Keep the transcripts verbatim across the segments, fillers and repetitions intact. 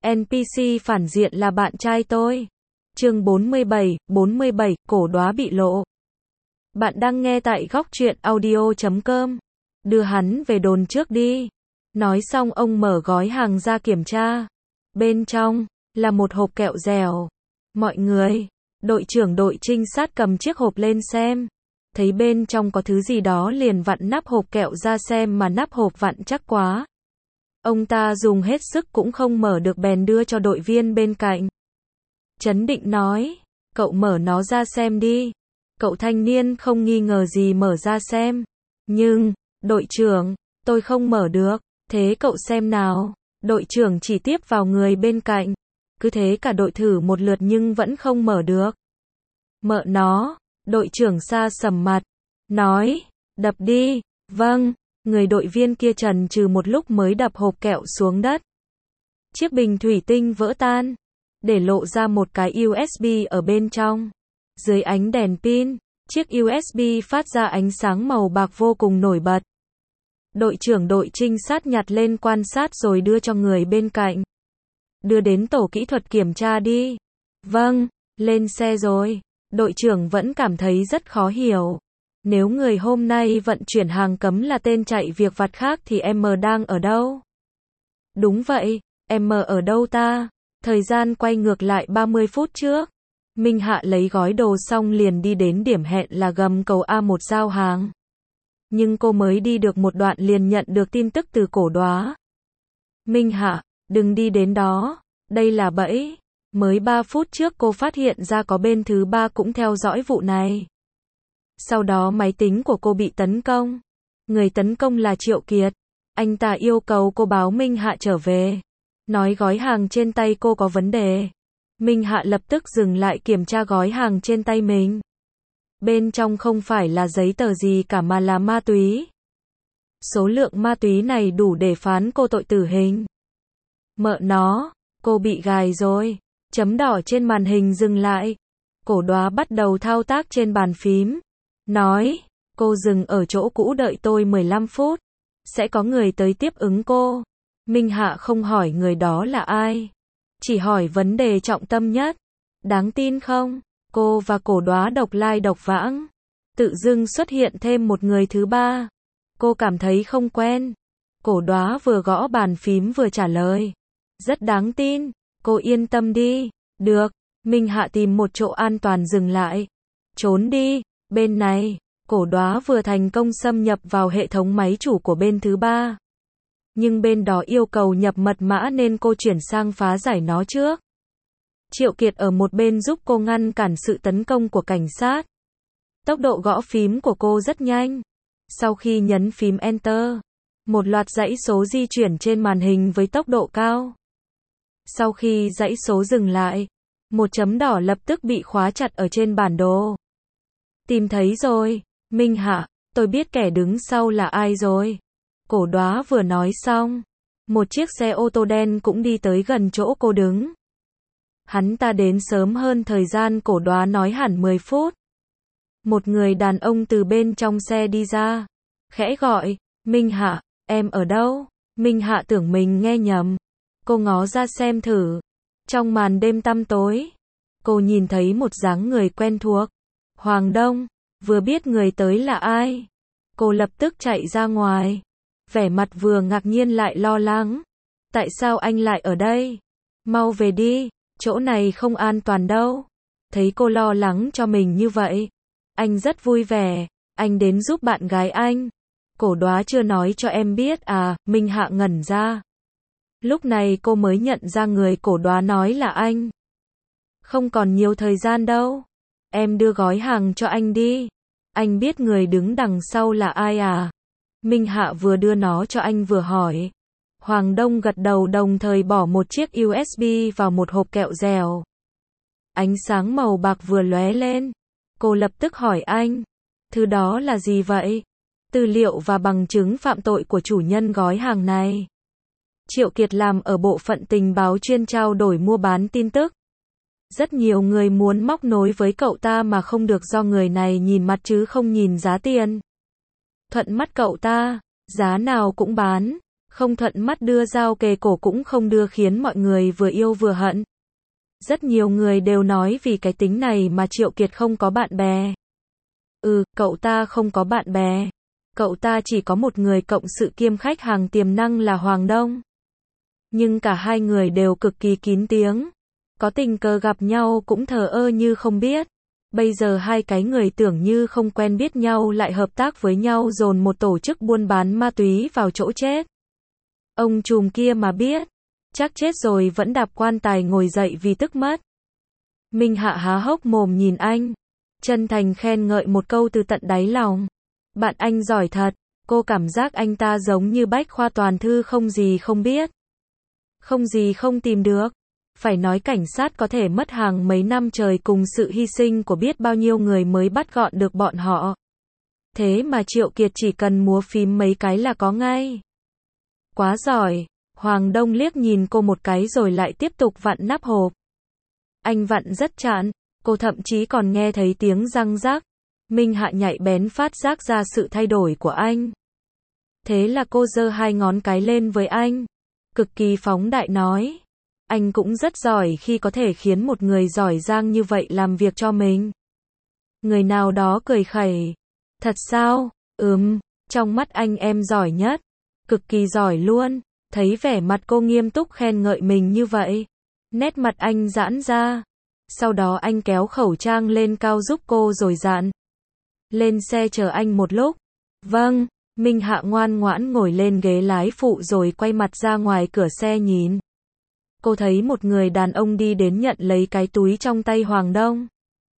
en pê xê phản diện là bạn trai tôi. Chương bốn mươi bảy, bốn mươi bảy, cổ đóa bị lộ. Bạn đang nghe tại góc truyện audio chấm com. Đưa hắn về đồn trước đi. Nói xong ông mở gói hàng ra kiểm tra. Bên trong là một hộp kẹo dẻo. Mọi người, đội trưởng đội trinh sát cầm chiếc hộp lên xem. Thấy bên trong có thứ gì đó liền vặn nắp hộp kẹo ra xem mà nắp hộp vặn chắc quá. Ông ta dùng hết sức cũng không mở được bèn đưa cho đội viên bên cạnh. Trấn định nói, cậu mở nó ra xem đi. Cậu thanh niên không nghi ngờ gì mở ra xem. Nhưng, đội trưởng, tôi không mở được. Thế cậu xem nào. Đội trưởng chỉ tiếp vào người bên cạnh. Cứ thế cả đội thử một lượt nhưng vẫn không mở được. Mợ nó, đội trưởng sa sầm mặt. Nói, đập đi. Vâng, người đội viên kia chần chừ một lúc mới đập hộp kẹo xuống đất. Chiếc bình thủy tinh vỡ tan. Để lộ ra một cái u ét bê ở bên trong. Dưới ánh đèn pin, chiếc u ét bê phát ra ánh sáng màu bạc vô cùng nổi bật. Đội trưởng đội trinh sát nhặt lên quan sát rồi đưa cho người bên cạnh. Đưa đến tổ kỹ thuật kiểm tra đi. Vâng, lên xe rồi. Đội trưởng vẫn cảm thấy rất khó hiểu. Nếu người hôm nay vận chuyển hàng cấm là tên chạy việc vặt khác thì em đang ở đâu? Đúng vậy, em ở đâu ta? Thời gian quay ngược lại ba mươi phút trước. Minh Hạ lấy gói đồ xong liền đi đến điểm hẹn là gầm cầu A một giao hàng. Nhưng cô mới đi được một đoạn liền nhận được tin tức từ cổ đóa. Minh Hạ, đừng đi đến đó, đây là bẫy. Mới ba phút trước cô phát hiện ra có bên thứ ba cũng theo dõi vụ này. Sau đó máy tính của cô bị tấn công. Người tấn công là Triệu Kiệt. Anh ta yêu cầu cô báo Minh Hạ trở về. Nói gói hàng trên tay cô có vấn đề. Minh Hạ lập tức dừng lại kiểm tra gói hàng trên tay mình. Bên trong không phải là giấy tờ gì cả mà là ma túy. Số lượng ma túy này đủ để phán cô tội tử hình. Mợ nó, cô bị gài rồi. Chấm đỏ trên màn hình dừng lại. Cổ đóa bắt đầu thao tác trên bàn phím. Nói, cô dừng ở chỗ cũ đợi tôi mười lăm phút. Sẽ có người tới tiếp ứng cô. Minh Hạ không hỏi người đó là ai. Chỉ hỏi vấn đề trọng tâm nhất. Đáng tin không? Cô và cổ đóa độc lai độc vãng. Tự dưng xuất hiện thêm một người thứ ba. Cô cảm thấy không quen. Cổ đóa vừa gõ bàn phím vừa trả lời. Rất đáng tin. Cô yên tâm đi. Được. Minh Hạ tìm một chỗ an toàn dừng lại. Trốn đi. Bên này, cổ đóa vừa thành công xâm nhập vào hệ thống máy chủ của bên thứ ba. Nhưng bên đó yêu cầu nhập mật mã nên cô chuyển sang phá giải nó trước. Triệu Kiệt ở một bên giúp cô ngăn cản sự tấn công của cảnh sát. Tốc độ gõ phím của cô rất nhanh. Sau khi nhấn phím Enter, một loạt dãy số di chuyển trên màn hình với tốc độ cao. Sau khi dãy số dừng lại, một chấm đỏ lập tức bị khóa chặt ở trên bản đồ. Tìm thấy rồi, Minh Hạ, tôi biết kẻ đứng sau là ai rồi. Cổ đóa vừa nói xong, một chiếc xe ô tô đen cũng đi tới gần chỗ cô đứng. Hắn ta đến sớm hơn thời gian cổ đóa nói hẳn mười phút. Một người đàn ông từ bên trong xe đi ra, khẽ gọi, Minh Hạ, em ở đâu? Minh Hạ tưởng mình nghe nhầm. Cô ngó ra xem thử. Trong màn đêm tăm tối, cô nhìn thấy một dáng người quen thuộc. Hoàng Đông, vừa biết người tới là ai. Cô lập tức chạy ra ngoài. Vẻ mặt vừa ngạc nhiên lại lo lắng. Tại sao anh lại ở đây? Mau về đi, chỗ này không an toàn đâu. Thấy cô lo lắng cho mình như vậy. Anh rất vui vẻ, anh đến giúp bạn gái anh. Cổ đóa chưa nói cho em biết à, Minh Hạ ngẩn ra. Lúc này cô mới nhận ra người cổ đóa nói là anh. Không còn nhiều thời gian đâu. Em đưa gói hàng cho anh đi. Anh biết người đứng đằng sau là ai à? Minh Hạ vừa đưa nó cho anh vừa hỏi. Hoàng Đông gật đầu đồng thời bỏ một chiếc u ét bê vào một hộp kẹo dẻo. Ánh sáng màu bạc vừa lóe lên. Cô lập tức hỏi anh. Thứ đó là gì vậy? Tư liệu và bằng chứng phạm tội của chủ nhân gói hàng này. Triệu Kiệt làm ở bộ phận tình báo chuyên trao đổi mua bán tin tức. Rất nhiều người muốn móc nối với cậu ta mà không được do người này nhìn mặt chứ không nhìn giá tiền. Thuận mắt cậu ta, giá nào cũng bán. Không thuận mắt đưa dao kề cổ cũng không đưa khiến mọi người vừa yêu vừa hận. Rất nhiều người đều nói vì cái tính này mà Triệu Kiệt không có bạn bè. Ừ, cậu ta không có bạn bè. Cậu ta chỉ có một người cộng sự kiêm khách hàng tiềm năng là Hoàng Đông. Nhưng cả hai người đều cực kỳ kín tiếng. Có tình cờ gặp nhau cũng thờ ơ như không biết. Bây giờ hai cái người tưởng như không quen biết nhau lại hợp tác với nhau dồn một tổ chức buôn bán ma túy vào chỗ chết. Ông trùm kia mà biết, chắc chết rồi vẫn đạp quan tài ngồi dậy vì tức mất. Minh Hạ há hốc mồm nhìn anh, chân thành khen ngợi một câu từ tận đáy lòng. Bạn anh giỏi thật, cô cảm giác anh ta giống như bách khoa toàn thư không gì không biết. Không gì không tìm được. Phải nói cảnh sát có thể mất hàng mấy năm trời cùng sự hy sinh của biết bao nhiêu người mới bắt gọn được bọn họ. Thế mà Triệu Kiệt chỉ cần múa phím mấy cái là có ngay. Quá giỏi. Hoàng Đông liếc nhìn cô một cái rồi lại tiếp tục vặn nắp hộp. Anh vặn rất chạn, cô thậm chí còn nghe thấy tiếng răng rắc. Minh Hạ nhạy bén phát giác ra sự thay đổi của anh. Thế là cô giơ hai ngón cái lên với anh, cực kỳ phóng đại nói. Anh cũng rất giỏi khi có thể khiến một người giỏi giang như vậy làm việc cho mình. Người nào đó cười khẩy. Thật sao? Ừm, trong mắt anh em giỏi nhất. Cực kỳ giỏi luôn. Thấy vẻ mặt cô nghiêm túc khen ngợi mình như vậy. Nét mặt anh giãn ra. Sau đó anh kéo khẩu trang lên cao giúp cô rồi dặn. Lên xe chờ anh một lúc. Vâng, Minh Hạ ngoan ngoãn ngồi lên ghế lái phụ rồi quay mặt ra ngoài cửa xe nhìn. Cô thấy một người đàn ông đi đến nhận lấy cái túi trong tay Hoàng Đông.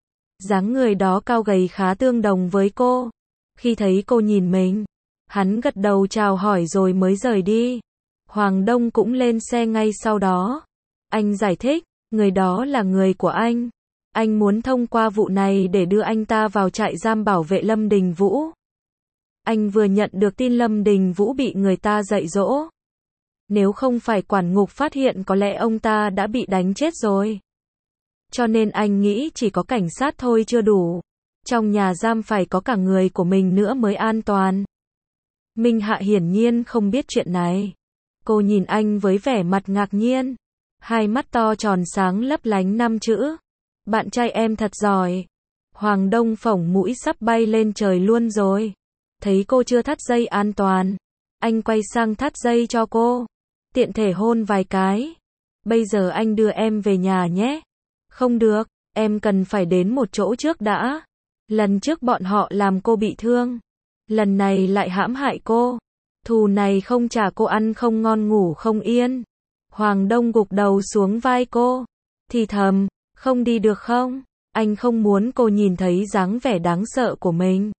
Dáng người đó cao gầy khá tương đồng với cô. Khi thấy cô nhìn mình, hắn gật đầu chào hỏi rồi mới rời đi. Hoàng Đông cũng lên xe ngay sau đó. Anh giải thích, người đó là người của anh. Anh muốn thông qua vụ này để đưa anh ta vào trại giam bảo vệ Lâm Đình Vũ. Anh vừa nhận được tin Lâm Đình Vũ bị người ta dạy dỗ. Nếu không phải quản ngục phát hiện có lẽ ông ta đã bị đánh chết rồi. Cho nên anh nghĩ chỉ có cảnh sát thôi chưa đủ. Trong nhà giam phải có cả người của mình nữa mới an toàn. Minh Hạ hiển nhiên không biết chuyện này. Cô nhìn anh với vẻ mặt ngạc nhiên. Hai mắt to tròn sáng lấp lánh năm chữ. Bạn trai em thật giỏi. Hoàng Đông phổng mũi sắp bay lên trời luôn rồi. Thấy cô chưa thắt dây an toàn. Anh quay sang thắt dây cho cô. Tiện thể hôn vài cái. Bây giờ anh đưa em về nhà nhé. Không được, em cần phải đến một chỗ trước đã. Lần trước bọn họ làm cô bị thương. Lần này lại hãm hại cô. Thù này không trả cô ăn không ngon ngủ không yên. Hoàng Đông gục đầu xuống vai cô. Thì thầm, không đi được không? Anh không muốn cô nhìn thấy dáng vẻ đáng sợ của mình.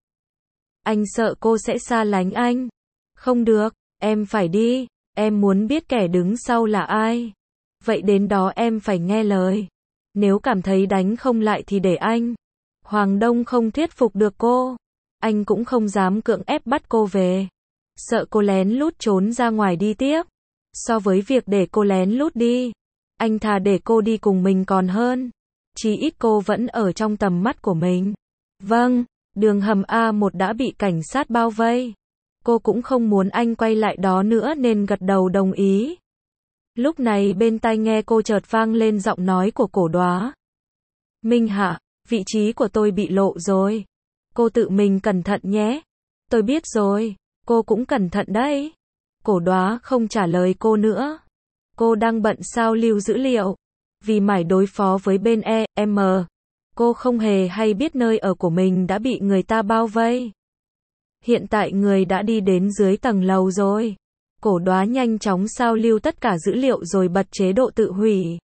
Anh sợ cô sẽ xa lánh anh. Không được, em phải đi. Em muốn biết kẻ đứng sau là ai. Vậy đến đó em phải nghe lời. Nếu cảm thấy đánh không lại thì để anh. Hoàng Đông không thuyết phục được cô. Anh cũng không dám cưỡng ép bắt cô về. Sợ cô lén lút trốn ra ngoài đi tiếp. So với việc để cô lén lút đi, anh thà để cô đi cùng mình còn hơn. Chí ít cô vẫn ở trong tầm mắt của mình. Vâng, đường hầm A một đã bị cảnh sát bao vây. Cô cũng không muốn anh quay lại đó nữa nên gật đầu đồng ý. Lúc này bên tai nghe cô chợt vang lên giọng nói của Cổ Đóa. Minh Hạ, vị trí của tôi bị lộ rồi. Cô tự mình cẩn thận nhé. Tôi biết rồi, cô cũng cẩn thận đấy. Cổ Đóa không trả lời cô nữa. Cô đang bận sao lưu dữ liệu. Vì mải đối phó với bên E M, cô không hề hay biết nơi ở của mình đã bị người ta bao vây. Hiện tại người đã đi đến dưới tầng lầu rồi. Cổ Đóa nhanh chóng sao lưu tất cả dữ liệu rồi bật chế độ tự hủy.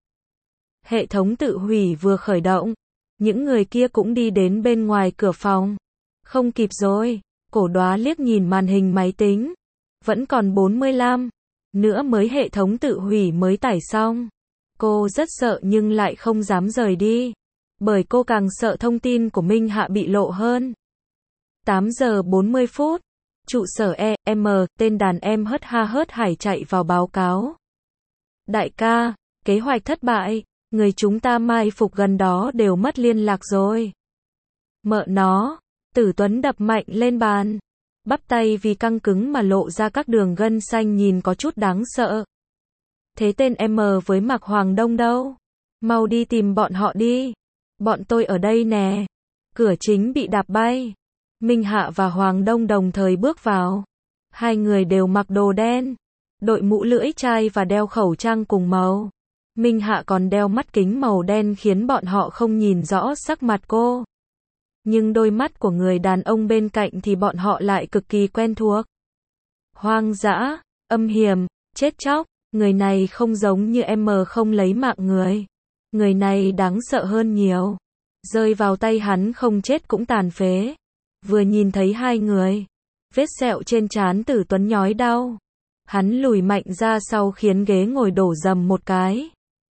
Hệ thống tự hủy vừa khởi động, những người kia cũng đi đến bên ngoài cửa phòng. Không kịp rồi, Cổ Đóa liếc nhìn màn hình máy tính. Vẫn còn bốn mươi lăm nữa mới hệ thống tự hủy mới tải xong. Cô rất sợ nhưng lại không dám rời đi. Bởi cô càng sợ thông tin của Minh Hạ bị lộ hơn. tám giờ bốn mươi phút. Trụ sở E M, tên đàn em hớt ha hớt hải chạy vào báo cáo. Đại ca, kế hoạch thất bại, người chúng ta mai phục gần đó đều mất liên lạc rồi. Mợ nó, Tử Tuấn đập mạnh lên bàn. Bắp tay vì căng cứng mà lộ ra các đường gân xanh nhìn có chút đáng sợ. Thế tên em với Mạc Hoàng Đông đâu? Mau đi tìm bọn họ đi. Bọn tôi ở đây nè. Cửa chính bị đạp bay. Minh Hạ và Hoàng Đông đồng thời bước vào. Hai người đều mặc đồ đen, đội mũ lưỡi chai và đeo khẩu trang cùng màu. Minh Hạ còn đeo mắt kính màu đen khiến bọn họ không nhìn rõ sắc mặt cô. Nhưng đôi mắt của người đàn ông bên cạnh thì bọn họ lại cực kỳ quen thuộc. Hoang dã, âm hiểm, chết chóc, người này không giống như em không lấy mạng người. Người này đáng sợ hơn nhiều. Rơi vào tay hắn không chết cũng tàn phế. Vừa nhìn thấy hai người, vết sẹo trên trán Tử Tuấn nhói đau. Hắn lùi mạnh ra sau khiến ghế ngồi đổ rầm một cái.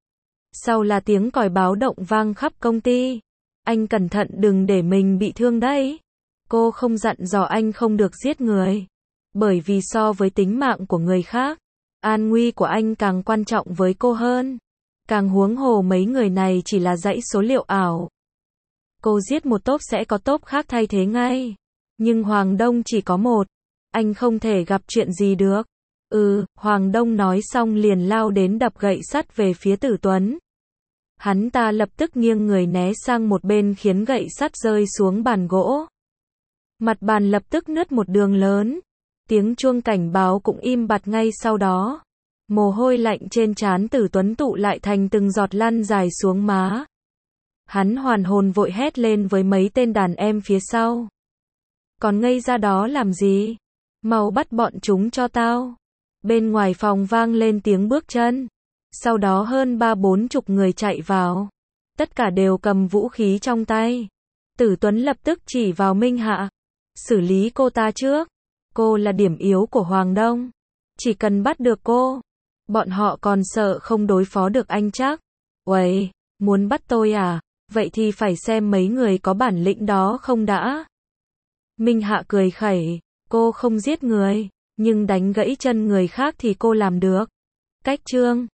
Sau là tiếng còi báo động vang khắp công ty. Anh cẩn thận đừng để mình bị thương đấy. Cô không dặn dò anh không được giết người. Bởi vì so với tính mạng của người khác, an nguy của anh càng quan trọng với cô hơn. Càng huống hồ mấy người này chỉ là dãy số liệu ảo. Cô giết một tốp sẽ có tốp khác thay thế ngay. Nhưng Hoàng Đông chỉ có một. Anh không thể gặp chuyện gì được. Ừ, Hoàng Đông nói xong liền lao đến đập gậy sắt về phía Tử Tuấn. Hắn ta lập tức nghiêng người né sang một bên khiến gậy sắt rơi xuống bàn gỗ. Mặt bàn lập tức nứt một đường lớn. Tiếng chuông cảnh báo cũng im bặt ngay sau đó. Mồ hôi lạnh trên trán Tử Tuấn tụ lại thành từng giọt lăn dài xuống má. Hắn hoàn hồn vội hét lên với mấy tên đàn em phía sau. Còn ngây ra đó làm gì? Mau bắt bọn chúng cho tao. Bên ngoài phòng vang lên tiếng bước chân. Sau đó hơn ba bốn chục người chạy vào. Tất cả đều cầm vũ khí trong tay. Tử Tuấn lập tức chỉ vào Minh Hạ. Xử lý cô ta trước. Cô là điểm yếu của Hoàng Đông. Chỉ cần bắt được cô, bọn họ còn sợ không đối phó được anh chắc. Uầy, muốn bắt tôi à? Vậy thì phải xem mấy người có bản lĩnh đó không đã. Minh Hạ cười khẩy. Cô không giết người, nhưng đánh gãy chân người khác thì cô làm được. Cách chương